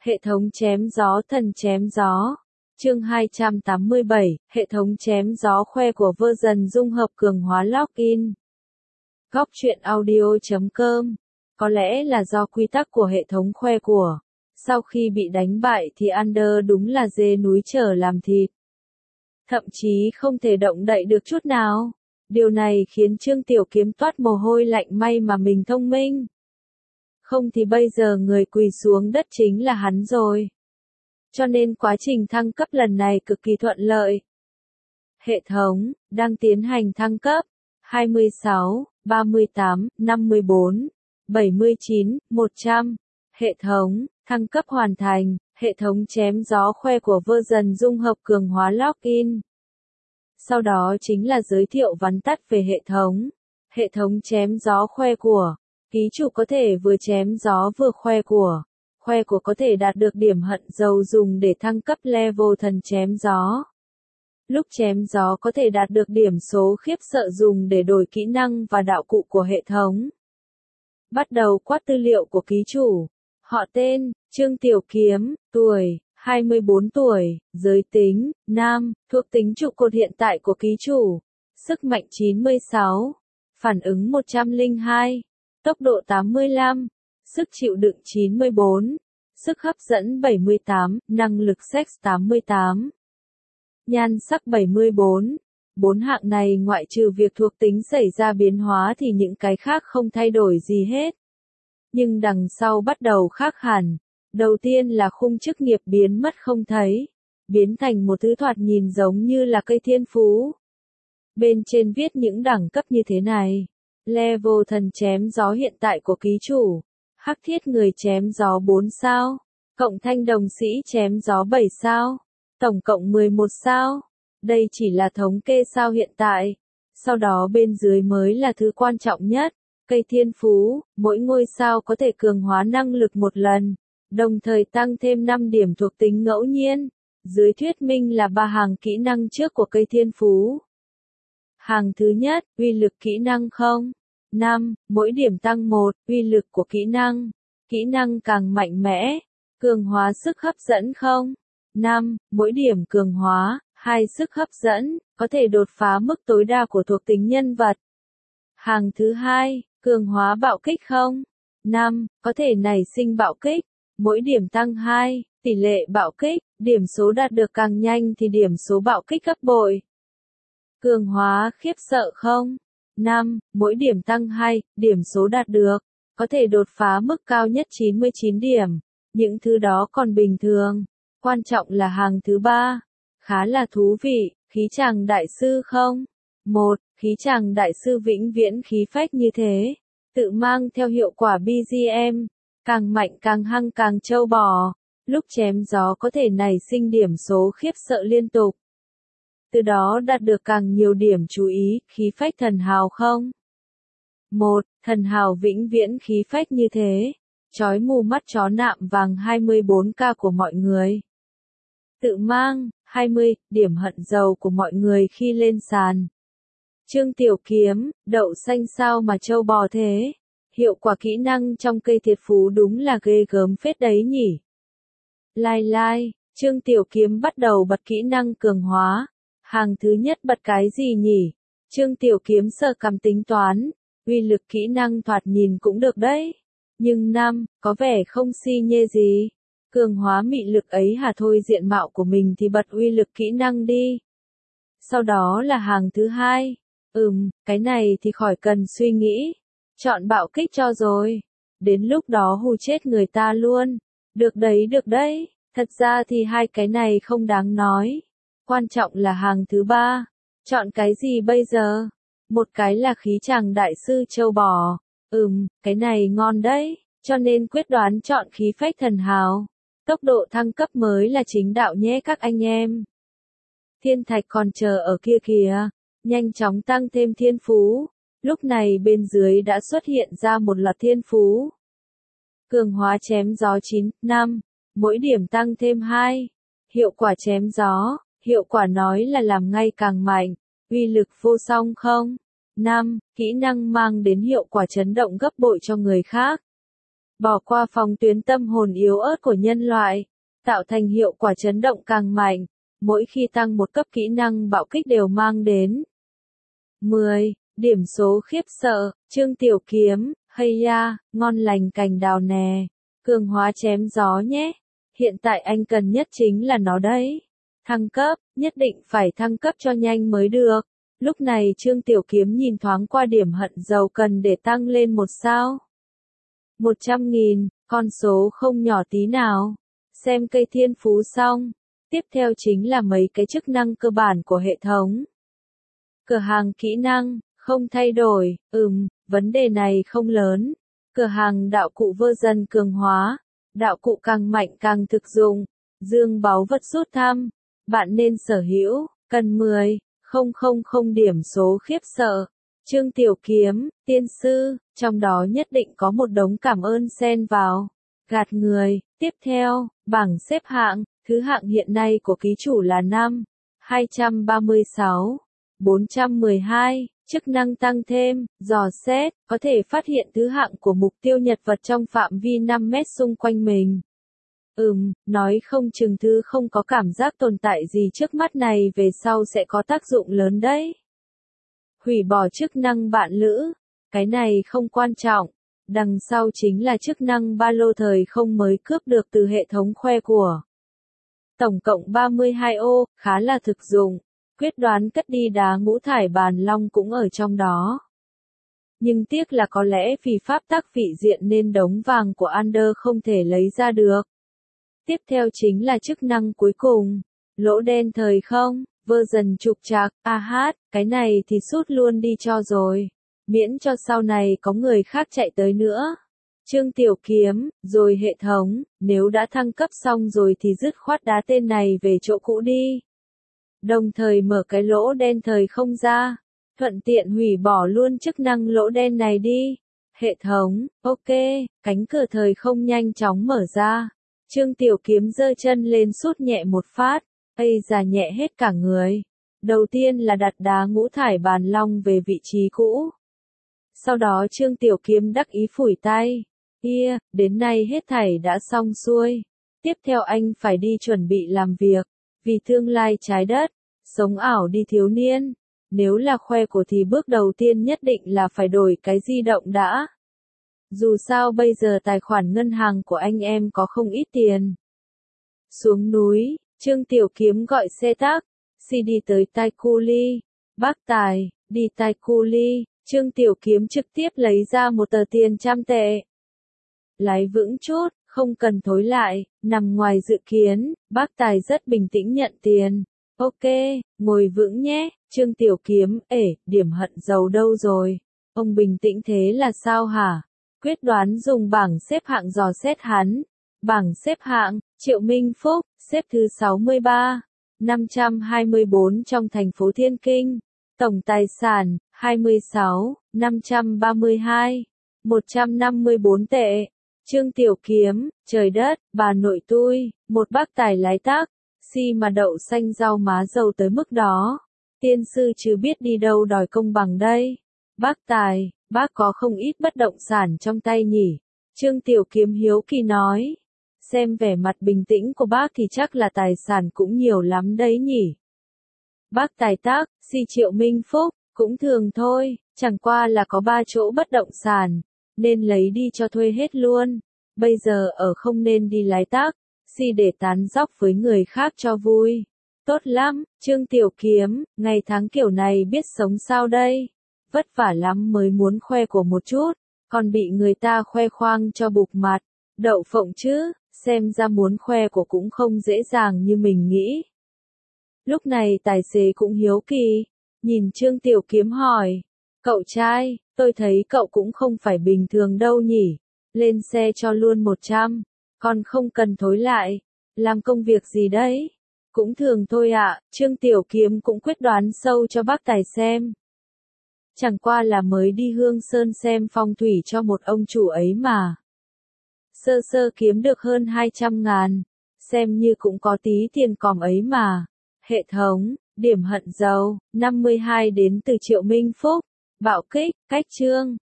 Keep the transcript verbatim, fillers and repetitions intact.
Hệ thống chém gió thần chém gió. Chương hai trăm tám mươi bảy, hệ thống chém gió khoe của version dung hợp cường hóa login. Góc truyện audio chấm com. Có lẽ là do quy tắc của hệ thống khoe của. Sau khi bị đánh bại thì Under đúng là dê núi trở làm thịt. Thậm chí không thể động đậy được chút nào. Điều này khiến Trương Tiểu Kiếm toát mồ hôi lạnh, may mà mình thông minh. Không thì bây giờ người quỳ xuống đất chính là hắn rồi. Cho nên quá trình thăng cấp lần này cực kỳ thuận lợi. Hệ thống đang tiến hành thăng cấp. hai mươi sáu, ba mươi tám, năm mươi bốn, bảy mươi chín, một trăm. Hệ thống thăng cấp hoàn thành. Hệ thống chém gió khoe của version dung hợp cường hóa login. Sau đó chính là giới thiệu vắn tắt về hệ thống. Hệ thống chém gió khoe của. Ký chủ có thể vừa chém gió vừa khoe của. Khoe của có thể đạt được điểm hận dầu dùng để thăng cấp level thần chém gió. Lúc chém gió có thể đạt được điểm số khiếp sợ dùng để đổi kỹ năng và đạo cụ của hệ thống. Bắt đầu quát tư liệu của ký chủ. Họ tên, Trương Tiểu Kiếm, tuổi, hai mươi bốn tuổi, giới tính, nam, thuộc tính trụ cột hiện tại của ký chủ. Sức mạnh chín mươi sáu, phản ứng một trăm lẻ hai, tốc độ tám mươi lăm, sức chịu đựng chín mươi bốn, sức hấp dẫn bảy mươi tám, năng lực sex tám mươi tám, nhan sắc bảy mươi bốn. Bốn hạng này ngoại trừ việc thuộc tính xảy ra biến hóa thì những cái khác không thay đổi gì hết. Nhưng đằng sau bắt đầu khác hẳn. Đầu tiên là khung chức nghiệp biến mất không thấy, biến thành một thứ thoạt nhìn giống như là cây thiên phú. Bên trên viết những đẳng cấp như thế này. Level thần chém gió hiện tại của ký chủ. Hắc thiết người chém gió bốn sao. Cộng thanh đồng sĩ chém gió bảy sao. Tổng cộng mười một sao. Đây chỉ là thống kê sao hiện tại. Sau đó bên dưới mới là thứ quan trọng nhất. Cây thiên phú, mỗi ngôi sao có thể cường hóa năng lực một lần. Đồng thời tăng thêm năm điểm thuộc tính ngẫu nhiên. Dưới thuyết minh là ba hàng kỹ năng trước của cây thiên phú. Hàng thứ nhất, uy lực kỹ năng không. năm, mỗi điểm tăng một, uy lực của kỹ năng. Kỹ năng càng mạnh mẽ. Cường hóa sức hấp dẫn không. năm, mỗi điểm cường hóa, hai sức hấp dẫn, có thể đột phá mức tối đa của thuộc tính nhân vật. Hàng thứ hai, cường hóa bạo kích không. năm, có thể nảy sinh bạo kích. Mỗi điểm tăng hai, tỷ lệ bạo kích, điểm số đạt được càng nhanh thì điểm số bạo kích gấp bội. Cường hóa khiếp sợ không. năm, mỗi điểm tăng hai, điểm số đạt được, có thể đột phá mức cao nhất chín mươi chín điểm. Những thứ đó còn bình thường. Quan trọng là hàng thứ ba. Khá là thú vị, khí chàng đại sư không. một, khí chàng đại sư vĩnh viễn khí phách như thế. Tự mang theo hiệu quả bê giê em. Càng mạnh càng hăng càng trâu bò. Lúc chém gió có thể nảy sinh điểm số khiếp sợ liên tục. Từ đó đạt được càng nhiều điểm chú ý, khí phách thần hào không? một. Thần hào vĩnh viễn khí phách như thế. Chói mù mắt chó nạm vàng hai mươi bốn k của mọi người. Tự mang, hai mươi, điểm hận dầu của mọi người khi lên sàn. Trương Tiểu Kiếm, đậu xanh sao mà trâu bò thế? Hiệu quả kỹ năng trong cây thiệt phú đúng là ghê gớm phết đấy nhỉ. Lai lai, Trương Tiểu Kiếm bắt đầu bật kỹ năng cường hóa. Hàng thứ nhất bật cái gì nhỉ? Trương Tiểu Kiếm sơ cằm tính toán. Uy lực kỹ năng thoạt nhìn cũng được đấy. Nhưng năm, có vẻ không si nhê gì. Cường hóa mị lực ấy hả, thôi diện mạo của mình thì bật uy lực kỹ năng đi. Sau đó là hàng thứ hai. Ừm, cái này thì khỏi cần suy nghĩ. Chọn bạo kích cho rồi. Đến lúc đó hù chết người ta luôn. Được đấy được đấy. Thật ra thì hai cái này không đáng nói. Quan trọng là hàng thứ ba. Chọn cái gì bây giờ? Một cái là khí chàng đại sư châu bò. Ừm, cái này ngon đấy. Cho nên quyết đoán chọn khí phách thần hào. Tốc độ thăng cấp mới là chính đạo nhé các anh em. Thiên thạch còn chờ ở kia kìa. Nhanh chóng tăng thêm thiên phú. Lúc này bên dưới đã xuất hiện ra một loạt thiên phú. Cường hóa chém gió chín, năm. Mỗi điểm tăng thêm hai. Hiệu quả chém gió. Hiệu quả nói là làm ngay càng mạnh. Uy lực vô song không. năm. Kỹ năng mang đến hiệu quả chấn động gấp bội cho người khác. bỏ qua phòng tuyến tâm hồn yếu ớt của nhân loại, tạo thành hiệu quả chấn động càng mạnh, mỗi khi tăng một cấp kỹ năng bạo kích đều mang đến. mười. Điểm số khiếp sợ, Trương Tiểu Kiếm, hay ya, ngon lành cành đào nè, cường hóa chém gió nhé, hiện tại anh cần nhất chính là nó đấy. Thăng cấp, nhất định phải thăng cấp cho nhanh mới được. Lúc này Trương Tiểu Kiếm nhìn thoáng qua điểm hận dầu cần để tăng lên một sao. một trăm nghìn, con số không nhỏ tí nào. Xem cây thiên phú xong. Tiếp theo chính là mấy cái chức năng cơ bản của hệ thống. Cửa hàng kỹ năng, không thay đổi, ừm, vấn đề này không lớn. Cửa hàng đạo cụ version cường hóa, đạo cụ càng mạnh càng thực dụng. Dương báu vật rút thăm, bạn nên sở hữu, cần mười, không không không điểm số khiếp sợ. Trương Tiểu Kiếm, tiên sư, trong đó nhất định có một đống cảm ơn xen vào. Gạt người, tiếp theo, bảng xếp hạng, thứ hạng hiện nay của ký chủ là năm, hai trăm ba mươi sáu, bốn trăm mười hai, chức năng tăng thêm, dò xét, có thể phát hiện thứ hạng của mục tiêu nhật vật trong phạm vi năm mét xung quanh mình. Ừm, nói không chừng thứ không có cảm giác tồn tại gì trước mắt này về sau sẽ có tác dụng lớn đấy. Hủy bỏ chức năng bạn lữ, cái này không quan trọng, đằng sau chính là chức năng ba lô thời không mới cướp được từ hệ thống khoe của. Tổng cộng ba mươi hai ô, khá là thực dụng, quyết đoán cất đi đá ngũ thải bàn long cũng ở trong đó. Nhưng tiếc là có lẽ vì pháp tắc vị diện nên đống vàng của Under không thể lấy ra được. Tiếp theo chính là chức năng cuối cùng, lỗ đen thời không, version trục trặc, a hát, cái này thì sút luôn đi cho rồi, miễn cho sau này có người khác chạy tới nữa. Trương Tiểu Kiếm, rồi hệ thống, nếu đã thăng cấp xong rồi thì dứt khoát đá tên này về chỗ cũ đi. Đồng thời mở cái lỗ đen thời không ra, thuận tiện hủy bỏ luôn chức năng lỗ đen này đi. Hệ thống, ok, cánh cửa thời không nhanh chóng mở ra. Trương Tiểu Kiếm giơ chân lên sút nhẹ một phát, ây già nhẹ hết cả người. Đầu tiên là đặt đá ngũ thải bàn long về vị trí cũ. Sau đó Trương Tiểu Kiếm đắc ý phủi tay. Ia, đến nay hết thảy đã xong xuôi. Tiếp theo anh phải đi chuẩn bị làm việc. Vì tương lai trái đất, sống ảo đi thiếu niên. Nếu là khoe của thì bước đầu tiên nhất định là phải đổi cái di động đã. Dù sao bây giờ tài khoản ngân hàng của anh em có không ít tiền. Xuống núi, Trương Tiểu Kiếm gọi xe tác, xi đi tới Tai Culi. Bác Tài, đi Tai Culi, Trương Tiểu Kiếm trực tiếp lấy ra một tờ tiền trăm tệ. Lái vững chút, không cần thối lại, nằm ngoài dự kiến, bác Tài rất bình tĩnh nhận tiền. Ok, ngồi vững nhé, Trương Tiểu Kiếm, ể, điểm hận dầu đâu rồi? Ông bình tĩnh thế là sao hả? Quyết đoán dùng bảng xếp hạng dò xét hắn. Bảng xếp hạng, Triệu Minh Phúc, xếp thứ sáu mươi ba, năm trăm hai mươi bốn trong thành phố Thiên Kinh. Tổng tài sản, hai mươi sáu, năm trăm ba mươi hai, một trăm năm mươi bốn tệ. Trương Tiểu Kiếm, trời đất, bà nội tui, một bác tài lái tác, si mà đậu xanh rau má dầu tới mức đó. Tiên sư chứ biết đi đâu đòi công bằng đây. Bác tài, bác có không ít bất động sản trong tay nhỉ? Trương Tiểu Kiếm hiếu kỳ nói. Xem vẻ mặt bình tĩnh của bác thì chắc là tài sản cũng nhiều lắm đấy nhỉ? Bác tài tác, si Triệu Minh Phúc, cũng thường thôi, chẳng qua là có ba chỗ bất động sản, nên lấy đi cho thuê hết luôn. Bây giờ ở không nên đi lái tác, si để tán dóc với người khác cho vui. Tốt lắm, Trương Tiểu Kiếm, ngày tháng kiểu này biết sống sao đây? Vất vả lắm mới muốn khoe của một chút, còn bị người ta khoe khoang cho bục mặt. Đậu phộng chứ, xem ra muốn khoe của cũng không dễ dàng như mình nghĩ. Lúc này tài xế cũng hiếu kỳ, nhìn Trương Tiểu Kiếm hỏi. Cậu trai, tôi thấy cậu cũng không phải bình thường đâu nhỉ. Lên xe cho luôn một trăm, còn không cần thối lại. Làm công việc gì đấy? Cũng thường thôi ạ, à, Trương Tiểu Kiếm cũng quyết đoán sâu cho bác tài xem. Chẳng qua là mới đi Hương Sơn xem phong thủy cho một ông chủ ấy mà. Sơ sơ kiếm được hơn hai trăm ngàn, xem như cũng có tí tiền còm ấy mà. Hệ thống, điểm hận dầu, năm mươi hai đến từ Triệu Minh Phúc. Bạo kích, cách chương,